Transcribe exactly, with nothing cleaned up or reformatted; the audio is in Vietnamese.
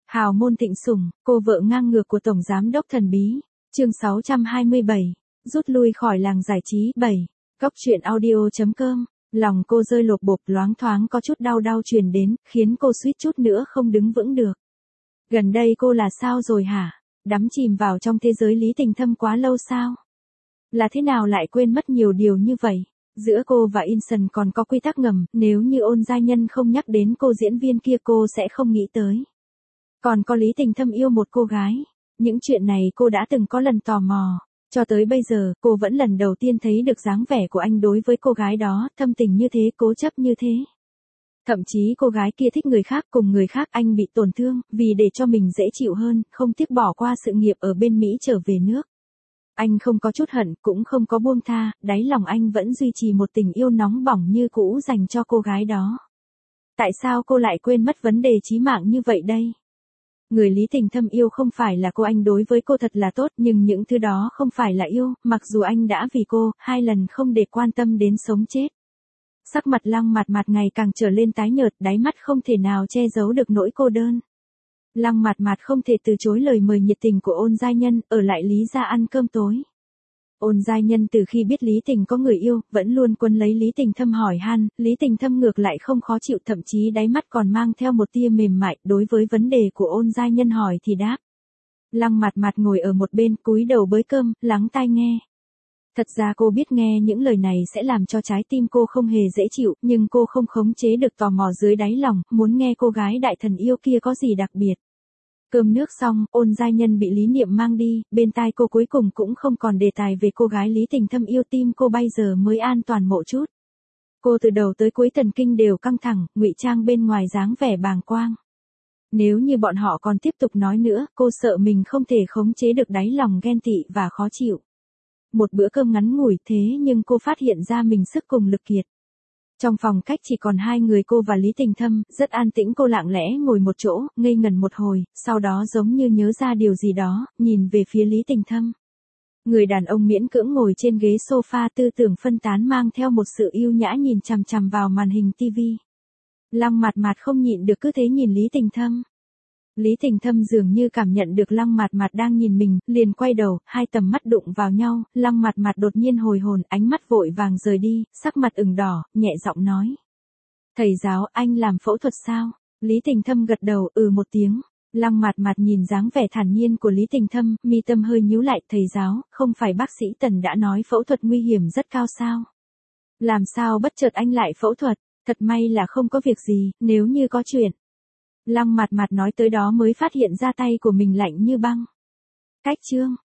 Hào môn thịnh sủng, cô vợ ngang ngược của Tổng Giám đốc thần bí. Chương sáu trăm hai mươi bảy. Rút lui khỏi làng giải trí. bảy. Góc truyện audio chấm com. Lòng cô rơi lột bột, loáng thoáng có chút đau đau truyền đến, khiến cô suýt chút nữa không đứng vững được. Gần đây cô là sao rồi hả? Đắm chìm vào trong thế giới lý tình thâm quá lâu sao? Là thế nào lại quên mất nhiều điều như vậy? Giữa cô và Inson còn có quy tắc ngầm, nếu như Ôn Giai Nhân không nhắc đến cô diễn viên kia cô sẽ không nghĩ tới. Còn có Lý Tình Thâm yêu một cô gái. Những chuyện này cô đã từng có lần tò mò. Cho tới bây giờ, cô vẫn lần đầu tiên thấy được dáng vẻ của anh đối với cô gái đó, thâm tình như thế, cố chấp như thế. Thậm chí cô gái kia thích người khác, cùng người khác anh bị tổn thương, vì để cho mình dễ chịu hơn, không tiếc bỏ qua sự nghiệp ở bên Mỹ trở về nước. Anh không có chút hận, cũng không có buông tha, đáy lòng anh vẫn duy trì một tình yêu nóng bỏng như cũ dành cho cô gái đó. Tại sao cô lại quên mất vấn đề chí mạng như vậy đây? Người Lý Tình Thâm yêu không phải là cô, anh đối với cô thật là tốt, nhưng những thứ đó không phải là yêu, mặc dù anh đã vì cô, hai lần không để quan tâm đến sống chết. Sắc mặt Lăng Mạt Mạt ngày càng trở lên tái nhợt, đáy mắt không thể nào che giấu được nỗi cô đơn. Lăng Mạt Mạt không thể từ chối lời mời nhiệt tình của Ôn Giai Nhân, ở lại Lý gia ăn cơm tối. Ôn Giai Nhân từ khi biết Lý Tình có người yêu, vẫn luôn quấn lấy Lý Tình Thâm hỏi han, Lý Tình Thâm ngược lại không khó chịu, thậm chí đáy mắt còn mang theo một tia mềm mại, đối với vấn đề của Ôn Giai Nhân hỏi thì đáp. Lăng Mạt Mạt ngồi ở một bên, cúi đầu bới cơm, lắng tai nghe. Thật ra cô biết nghe những lời này sẽ làm cho trái tim cô không hề dễ chịu, nhưng cô không khống chế được tò mò dưới đáy lòng, muốn nghe cô gái đại thần yêu kia có gì đặc biệt. Cơm nước xong, Ôn Giai Nhân bị Lý Niệm mang đi, bên tai cô cuối cùng cũng không còn đề tài về cô gái Lý Tình Thâm yêu, tim cô bây giờ mới an toàn một chút. Cô từ đầu tới cuối thần kinh đều căng thẳng, ngụy trang bên ngoài dáng vẻ bàng quang. Nếu như bọn họ còn tiếp tục nói nữa, cô sợ mình không thể khống chế được đáy lòng ghen tị và khó chịu. Một bữa cơm ngắn ngủi thế nhưng cô phát hiện ra mình sức cùng lực kiệt. Trong phòng khách chỉ còn hai người cô và Lý Tình Thâm, rất an tĩnh, cô lặng lẽ ngồi một chỗ, ngây ngẩn một hồi, sau đó giống như nhớ ra điều gì đó, nhìn về phía Lý Tình Thâm. Người đàn ông miễn cưỡng ngồi trên ghế sofa, tư tưởng phân tán mang theo một sự yêu nhã nhìn chằm chằm vào màn hình tivi. Lăng Mạt Mạt không nhịn được cứ thế nhìn Lý Tình Thâm. Lý Tình Thâm dường như cảm nhận được Lăng Mạt Mạt đang nhìn mình, liền quay đầu, hai tầm mắt đụng vào nhau, Lăng Mạt Mạt đột nhiên hồi hồn, ánh mắt vội vàng rời đi, sắc mặt ửng đỏ, nhẹ giọng nói. Thầy giáo, anh làm phẫu thuật sao? Lý Tình Thâm gật đầu, ừ một tiếng. Lăng Mạt Mạt nhìn dáng vẻ thản nhiên của Lý Tình Thâm, mi tâm hơi nhíu lại, thầy giáo, không phải bác sĩ Tần đã nói phẫu thuật nguy hiểm rất cao sao? Làm sao bất chợt anh lại phẫu thuật? Thật may là không có việc gì, nếu như có chuyện. Lăng Mạt Mạt nói tới đó mới phát hiện ra tay của mình lạnh như băng. Cách chương.